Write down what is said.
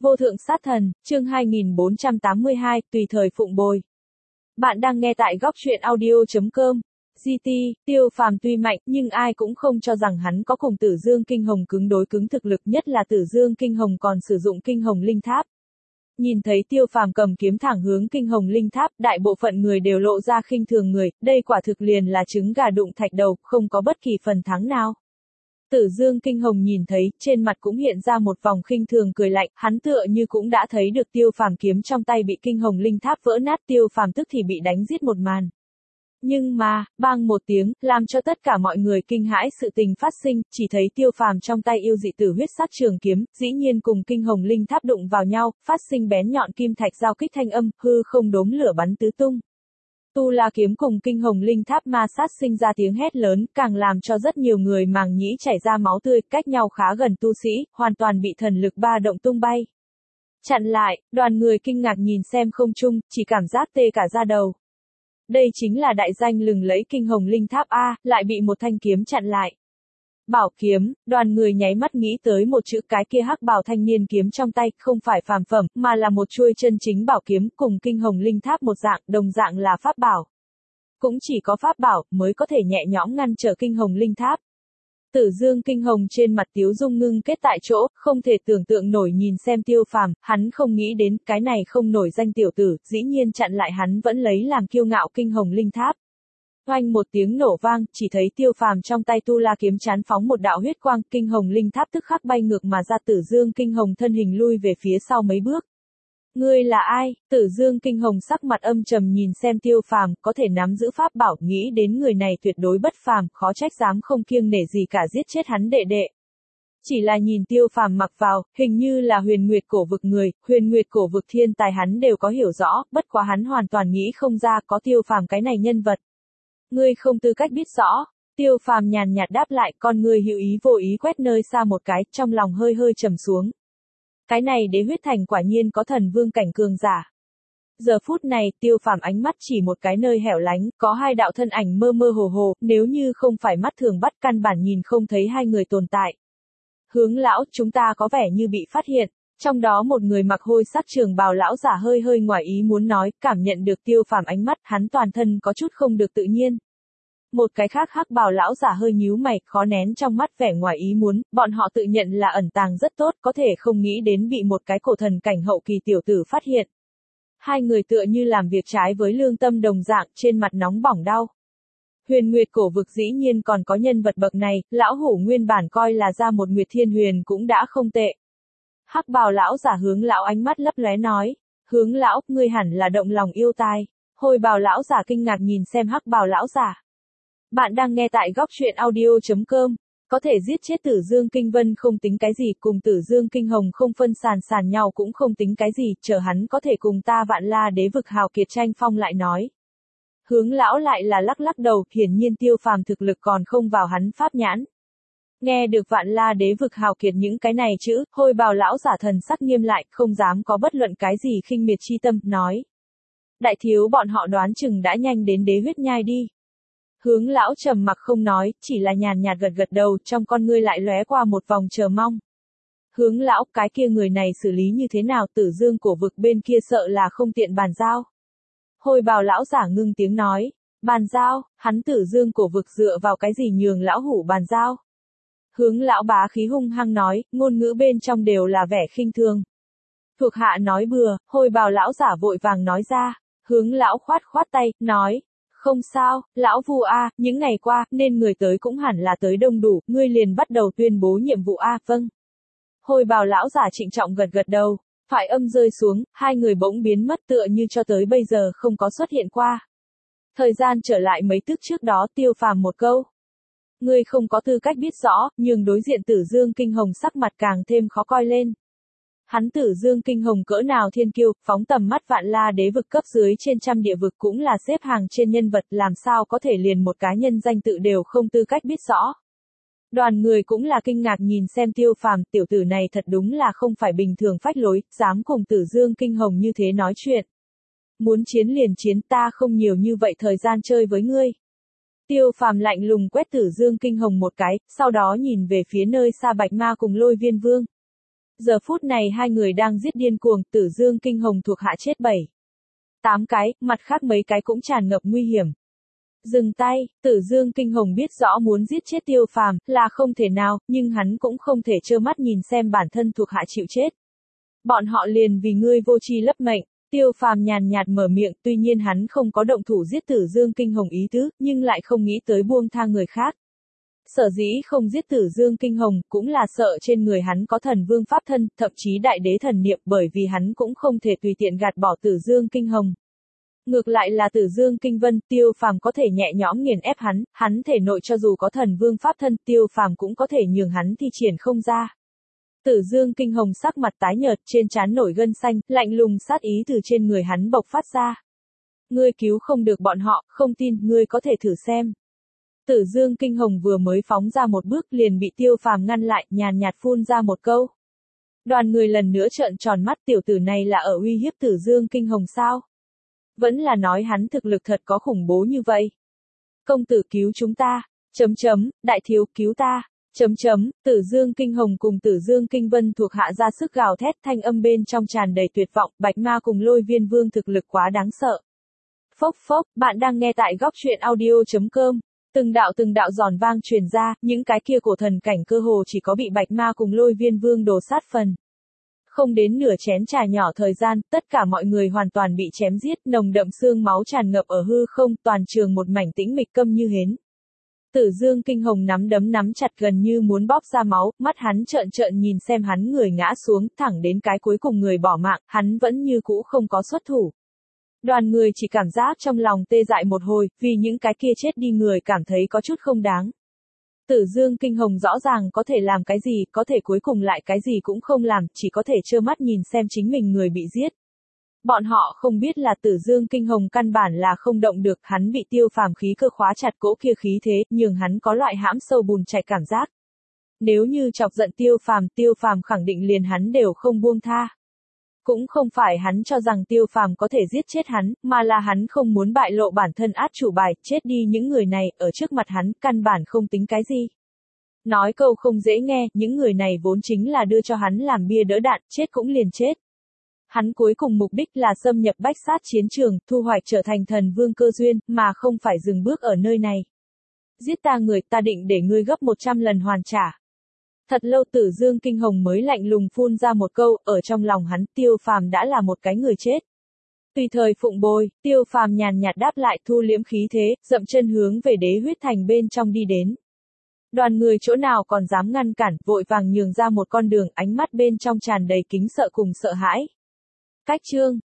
Vô thượng sát thần, chương 2482, tùy thời phụng bồi. Bạn đang nghe tại góc truyện audio.com. GT, Tiêu Phàm tuy mạnh, nhưng ai cũng không cho rằng hắn có cùng Tử Dương Kinh Hồng cứng đối cứng thực lực, nhất là Tử Dương Kinh Hồng còn sử dụng Kinh Hồng Linh Tháp. Nhìn thấy Tiêu Phàm cầm kiếm thẳng hướng Kinh Hồng Linh Tháp, đại bộ phận người đều lộ ra khinh thường người, đây quả thực liền là trứng gà đụng thạch đầu, không có bất kỳ phần thắng nào. Tử Dương Kinh Hồng nhìn thấy, trên mặt cũng hiện ra một vòng khinh thường cười lạnh, hắn tựa như cũng đã thấy được Tiêu Phàm kiếm trong tay bị Kinh Hồng Linh Tháp vỡ nát, Tiêu Phàm tức thì bị đánh giết một màn. Nhưng mà, bang một tiếng, làm cho tất cả mọi người kinh hãi sự tình phát sinh, chỉ thấy Tiêu Phàm trong tay yêu dị tử huyết sắc trường kiếm, dĩ nhiên cùng Kinh Hồng Linh Tháp đụng vào nhau, phát sinh bén nhọn kim thạch giao kích thanh âm, hư không đốm lửa bắn tứ tung. Tu La kiếm cùng Kinh Hồng Linh Tháp ma sát sinh ra tiếng hét lớn, càng làm cho rất nhiều người màng nhĩ chảy ra máu tươi, cách nhau khá gần tu sĩ, hoàn toàn bị thần lực ba động tung bay. Chặn lại, đoàn người kinh ngạc nhìn xem không trung, chỉ cảm giác tê cả da đầu. Đây chính là đại danh lừng lẫy Kinh Hồng Linh Tháp A, lại bị một thanh kiếm chặn lại. Bảo kiếm, đoàn người nháy mắt nghĩ tới một chữ, cái kia hắc bào thanh niên kiếm trong tay, không phải phàm phẩm, mà là một chuôi chân chính bảo kiếm, cùng Kinh Hồng Linh Tháp một dạng, đồng dạng là pháp bảo. Cũng chỉ có pháp bảo, mới có thể nhẹ nhõm ngăn trở Kinh Hồng Linh Tháp. Tử Dương Kinh Hồng trên mặt tiếu dung ngưng kết tại chỗ, không thể tưởng tượng nổi nhìn xem Tiêu Phàm, hắn không nghĩ đến, cái này không nổi danh tiểu tử, dĩ nhiên chặn lại hắn vẫn lấy làm kiêu ngạo Kinh Hồng Linh Tháp. Oanh một tiếng nổ vang, chỉ thấy Tiêu Phàm trong tay Tu La kiếm chán phóng một đạo huyết quang, Kinh Hồng Linh Tháp tức khắc bay ngược mà ra, Tử Dương Kinh Hồng thân hình lui về phía sau mấy bước. Ngươi là ai? Tử Dương Kinh Hồng sắc mặt âm trầm nhìn xem Tiêu Phàm, có thể nắm giữ pháp bảo, nghĩ đến người này tuyệt đối bất phàm, khó trách dám không kiêng nể gì cả giết chết hắn đệ đệ. Chỉ là nhìn Tiêu Phàm mặc vào, hình như là Huyền Nguyệt cổ vực người, Huyền Nguyệt cổ vực thiên tài hắn đều có hiểu rõ, bất quá hắn hoàn toàn nghĩ không ra có Tiêu Phàm cái này nhân vật. Ngươi không tư cách biết rõ. Tiêu Phàm nhàn nhạt đáp lại, con ngươi hữu ý vô ý quét nơi xa một cái, trong lòng hơi hơi trầm xuống. Cái này Đế huyết thành quả nhiên có thần vương cảnh cường giả. Giờ phút này, Tiêu Phàm ánh mắt chỉ một cái nơi hẻo lánh, có hai đạo thân ảnh mơ mơ hồ hồ, nếu như không phải mắt thường bắt căn bản nhìn không thấy hai người tồn tại. Hướng lão, chúng ta có vẻ như bị phát hiện. Trong đó một người mặc hôi sắc trường bào lão giả hơi hơi ngoài ý muốn nói, cảm nhận được Tiêu Phàm ánh mắt, hắn toàn thân có chút không được tự nhiên. Một cái khác hắc bào lão giả hơi nhíu mày, khó nén trong mắt vẻ ngoài ý muốn, bọn họ tự nhận là ẩn tàng rất tốt, có thể không nghĩ đến bị một cái cổ thần cảnh hậu kỳ tiểu tử phát hiện. Hai người tựa như làm việc trái với lương tâm đồng dạng, trên mặt nóng bỏng đau. Huyền Nguyệt cổ vực dĩ nhiên còn có nhân vật bậc này, lão hủ nguyên bản coi là ra một Nguyệt Thiên Huyền cũng đã không tệ. Hắc bào lão giả hướng lão ánh mắt lấp lóe nói, hướng lão, ngươi hẳn là động lòng yêu tai. Hồi bào lão giả kinh ngạc nhìn xem hắc bào lão giả. Bạn đang nghe tại góc truyện audio.com. Có thể giết chết Tử Dương Kinh Vân không tính cái gì, cùng Tử Dương Kinh Hồng không phân sàn nhau cũng không tính cái gì, chờ hắn có thể cùng ta Vạn La Đế vực hào kiệt tranh phong lại nói. Hướng lão lại là lắc lắc đầu, hiển nhiên Tiêu Phàm thực lực còn không vào hắn pháp nhãn. Nghe được Vạn La Đế vực hào kiệt những cái này chữ, hồi bào lão giả thần sắc nghiêm lại, không dám có bất luận cái gì khinh miệt chi tâm, nói. Đại thiếu bọn họ đoán chừng đã nhanh đến đế huyết nhai đi. Hướng lão trầm mặc không nói, chỉ là nhàn nhạt gật gật đầu, trong con ngươi lại lóe qua một vòng chờ mong. Hướng lão, cái kia người này xử lý như thế nào, Tử Dương cổ vực bên kia sợ là không tiện bàn giao. Hồi bào lão giả ngưng tiếng nói, bàn giao, hắn Tử Dương cổ vực dựa vào cái gì nhường lão hủ bàn giao. Hướng lão bá khí hung hăng nói, ngôn ngữ bên trong đều là vẻ khinh thường. Thuộc hạ nói bừa, hồi bào lão giả vội vàng nói ra, hướng lão khoát khoát tay, nói. Không sao, lão Vu A, những ngày qua, nên người tới cũng hẳn là tới đông đủ, ngươi liền bắt đầu tuyên bố nhiệm vụ A, vâng. Hồi bào lão giả trịnh trọng gật gật đầu, thoại âm rơi xuống, hai người bỗng biến mất tựa như cho tới bây giờ không có xuất hiện qua. Thời gian trở lại mấy tức trước đó, Tiêu Phàm một câu. Ngươi không có tư cách biết rõ, nhưng đối diện Tử Dương Kinh Hồng sắc mặt càng thêm khó coi lên. Hắn Tử Dương Kinh Hồng cỡ nào thiên kiêu, phóng tầm mắt Vạn La Đế vực cấp dưới trên trăm địa vực cũng là xếp hàng trên nhân vật, làm sao có thể liền một cá nhân danh tự đều không tư cách biết rõ. Đoàn người cũng là kinh ngạc nhìn xem Tiêu Phàm, tiểu tử này thật đúng là không phải bình thường phách lối, dám cùng Tử Dương Kinh Hồng như thế nói chuyện. Muốn chiến liền chiến, ta không nhiều như vậy thời gian chơi với ngươi. Tiêu Phàm lạnh lùng quét Tử Dương Kinh Hồng một cái, sau đó nhìn về phía nơi xa Bạch Ma cùng Lôi Viên Vương. Giờ phút này hai người đang giết điên cuồng, Tử Dương Kinh Hồng thuộc hạ chết 7, 8 cái, mặt khác mấy cái cũng tràn ngập nguy hiểm. Dừng tay, Tử Dương Kinh Hồng biết rõ muốn giết chết Tiêu Phàm là không thể nào, nhưng hắn cũng không thể trơ mắt nhìn xem bản thân thuộc hạ chịu chết. Bọn họ liền vì ngươi vô tri lấp mệnh. Tiêu Phàm nhàn nhạt mở miệng, tuy nhiên hắn không có động thủ giết Tử Dương Kinh Hồng ý tứ, nhưng lại không nghĩ tới buông tha người khác. Sở dĩ không giết Tử Dương Kinh Hồng, cũng là sợ trên người hắn có thần vương pháp thân, thậm chí đại đế thần niệm, bởi vì hắn cũng không thể tùy tiện gạt bỏ Tử Dương Kinh Hồng. Ngược lại là Tử Dương Kinh Vân, Tiêu Phàm có thể nhẹ nhõm nghiền ép hắn thể nội cho dù có thần vương pháp thân, Tiêu Phàm cũng có thể nhường hắn thi triển không ra. Tử Dương Kinh Hồng sắc mặt tái nhợt, trên trán nổi gân xanh, lạnh lùng sát ý từ trên người hắn bộc phát ra. Ngươi cứu không được bọn họ, không tin, ngươi có thể thử xem. Tử Dương Kinh Hồng vừa mới phóng ra một bước liền bị Tiêu Phàm ngăn lại, nhàn nhạt phun ra một câu. Đoàn người lần nữa trợn tròn mắt, tiểu tử này là ở uy hiếp Tử Dương Kinh Hồng sao? Vẫn là nói hắn thực lực thật có khủng bố như vậy. Công tử cứu chúng ta, đại thiếu cứu ta, Tử Dương Kinh Hồng cùng Tử Dương Kinh Vân thuộc hạ ra sức gào thét, thanh âm bên trong tràn đầy tuyệt vọng, Bạch Ma cùng Lôi Viên Vương thực lực quá đáng sợ. Phốc phốc, bạn đang nghe tại góc truyện audio.com. Từng đạo giòn vang truyền ra, những cái kia cổ thần cảnh cơ hồ chỉ có bị Bạch Ma cùng Lôi Viên Vương đồ sát phần. Không đến nửa chén trà nhỏ thời gian, tất cả mọi người hoàn toàn bị chém giết, nồng đậm xương máu tràn ngập ở hư không, toàn trường một mảnh tĩnh mịch câm như hến. Tử Dương Kinh Hồng nắm đấm nắm chặt gần như muốn bóp ra máu, mắt hắn trợn nhìn xem hắn người ngã xuống, thẳng đến cái cuối cùng người bỏ mạng, hắn vẫn như cũ không có xuất thủ. Đoàn người chỉ cảm giác trong lòng tê dại một hồi, vì những cái kia chết đi người cảm thấy có chút không đáng. Tử Dương Kinh Hồng rõ ràng có thể làm cái gì, có thể cuối cùng lại cái gì cũng không làm, chỉ có thể trơ mắt nhìn xem chính mình người bị giết. Bọn họ không biết là Tử Dương Kinh Hồng căn bản là không động được, hắn bị Tiêu Phàm khí cơ khóa chặt cỗ kia khí thế, nhường hắn có loại hãm sâu bùn chảy cảm giác. Nếu như chọc giận Tiêu Phàm khẳng định liền hắn đều không buông tha. Cũng không phải hắn cho rằng Tiêu Phàm có thể giết chết hắn, mà là hắn không muốn bại lộ bản thân át chủ bài, chết đi những người này, ở trước mặt hắn, căn bản không tính cái gì. Nói câu không dễ nghe, những người này vốn chính là đưa cho hắn làm bia đỡ đạn, chết cũng liền chết. Hắn cuối cùng mục đích là xâm nhập bách sát chiến trường, thu hoạch trở thành thần vương cơ duyên, mà không phải dừng bước ở nơi này. Giết ta người, ta định để ngươi gấp 100 lần hoàn trả. Thật lâu Tử Dương Kinh Hồng mới lạnh lùng phun ra một câu, ở trong lòng hắn, Tiêu Phàm đã là một cái người chết. Tùy thời phụng bồi, Tiêu Phàm nhàn nhạt đáp lại, thu liễm khí thế, dậm chân hướng về Đế Huyết Thành bên trong đi đến. Đoàn người chỗ nào còn dám ngăn cản, vội vàng nhường ra một con đường, ánh mắt bên trong tràn đầy kính sợ cùng sợ hãi. Cách chương